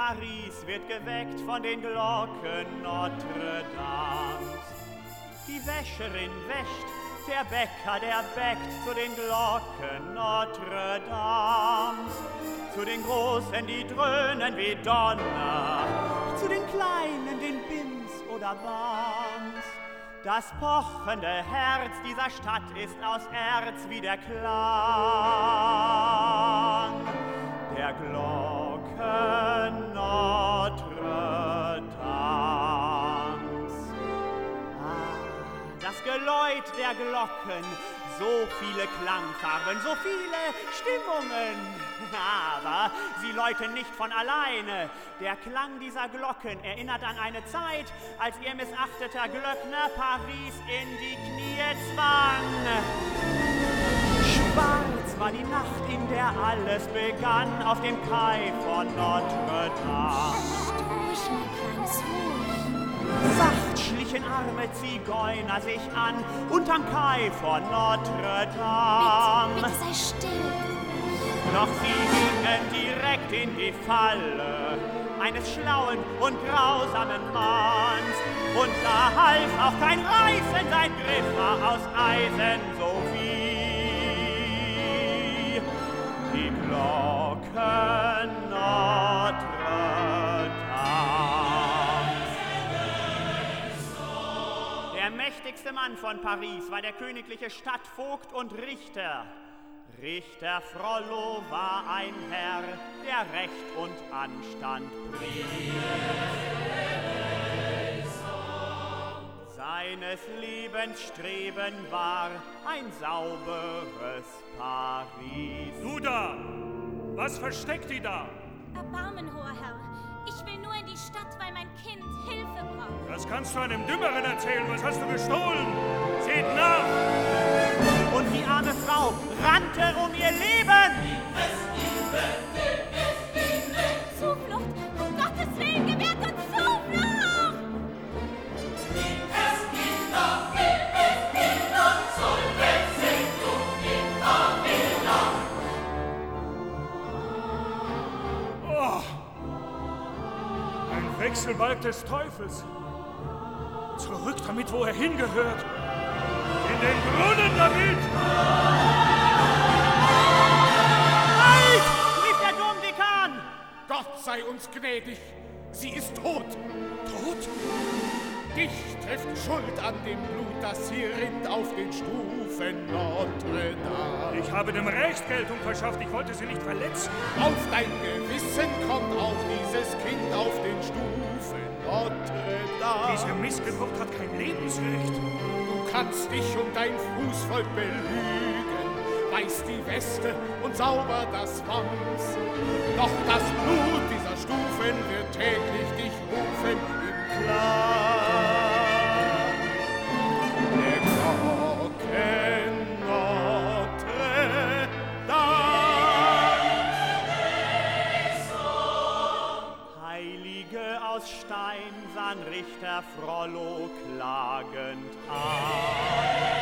Paris wird geweckt von den Glocken Notre Dames. Die Wäscherin wäscht, der Bäcker, der bäckt zu den Glocken Notre Dames. Zu den Großen, die dröhnen wie Donner, zu den Kleinen, den Bims oder Bams. Das pochende Herz dieser Stadt ist aus Erz wie der Klang der Glocken Notre Dames. Das Geläut der Glocken, so viele Klangfarben, so viele Stimmungen. Aber sie läuten nicht von alleine. Der Klang dieser Glocken erinnert an eine Zeit, als ihr missachteter Glöckner Paris in die Knie zwang. Schwarz war die Nacht, in der alles begann, auf dem Kai von Notre Dame. Ruhig, mein Kleines, ruhig. Sacht schlichen arme Zigeuner sich an, unterm Kai von Notre Dame. Bitte sei still. Doch sie gingen direkt in die Falle eines schlauen und grausamen Manns. Und da half auch kein Reißen, sein Griff war aus Eisen, so wie die Glocken Notre Dames. Der mächtigste Mann von Paris war der königliche Stadtvogt und Richter. Richter Frollo war ein Herr, der Recht und Anstand pries. Seines Lebens Streben war ein sauberes Paris. Du da! Was versteckt die da? Erbarmen, hoher Herr. Ich will nur in die Stadt, weil mein Kind Hilfe braucht. Das kannst du einem Dümmeren erzählen. Was hast du gestohlen? Seht nach! Und die arme Frau rannte um ihr Leben. Zuflucht! Um Gottes Willen, gewährt uns Zuflucht! Oh! Ein Wechselbalg des Teufels. Zurück damit, wo er hingehört. In den Brunnen damit! Halt! Rief der Domdekan! Gott sei uns gnädig, sie ist tot. Tot? Dich trifft Schuld an dem Blut, das hier rinnt auf den Stufen Notre Dame. Ich habe dem Recht Geltung verschafft, ich wollte sie nicht verletzen. Auf dein Gewissen kommt auch dieses Kind auf den Stufen Notre Dame. Diese Missgeburt hat kein Lebensrecht. Du kannst dich und dein Fußvolk belügen, weiß die Weste und sauber das Wams. Doch das Blut dieser Stufen wird täglich dich rufen im Klang der Glocken Notre Dame. Heilige aus Stein sahen Richter Frollo klagend an.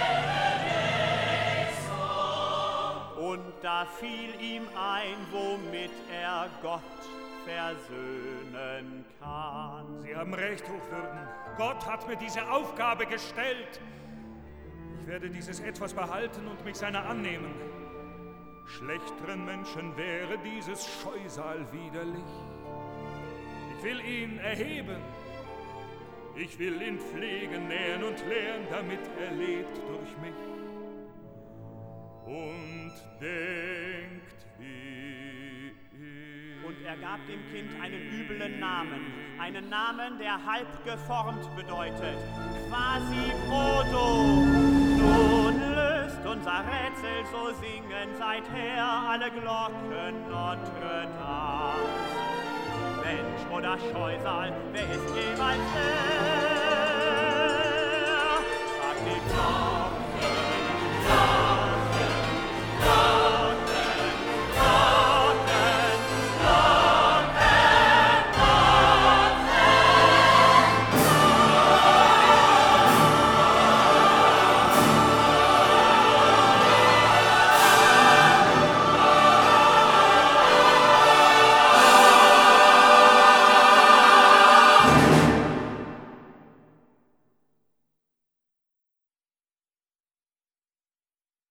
Und da fiel ihm ein, womit er Gott versöhnen kann. Sie haben recht, Hochwürden. Gott hat mir diese Aufgabe gestellt. Ich werde dieses Etwas behalten und mich seiner annehmen. Schlechteren Menschen wäre dieses Scheusal widerlich. Ich will ihn erheben. Ich will ihn pflegen, nähren und lehren, damit er lebt durch mich und denkt wie ich. Und er gab dem Kind einen üblen einen Namen, der halb geformt bedeutet, Quasimodo. Nun löst unser Rätsel, so singen seither alle Glocken Notre Dame. Mensch oder Scheusal, wer ist jemals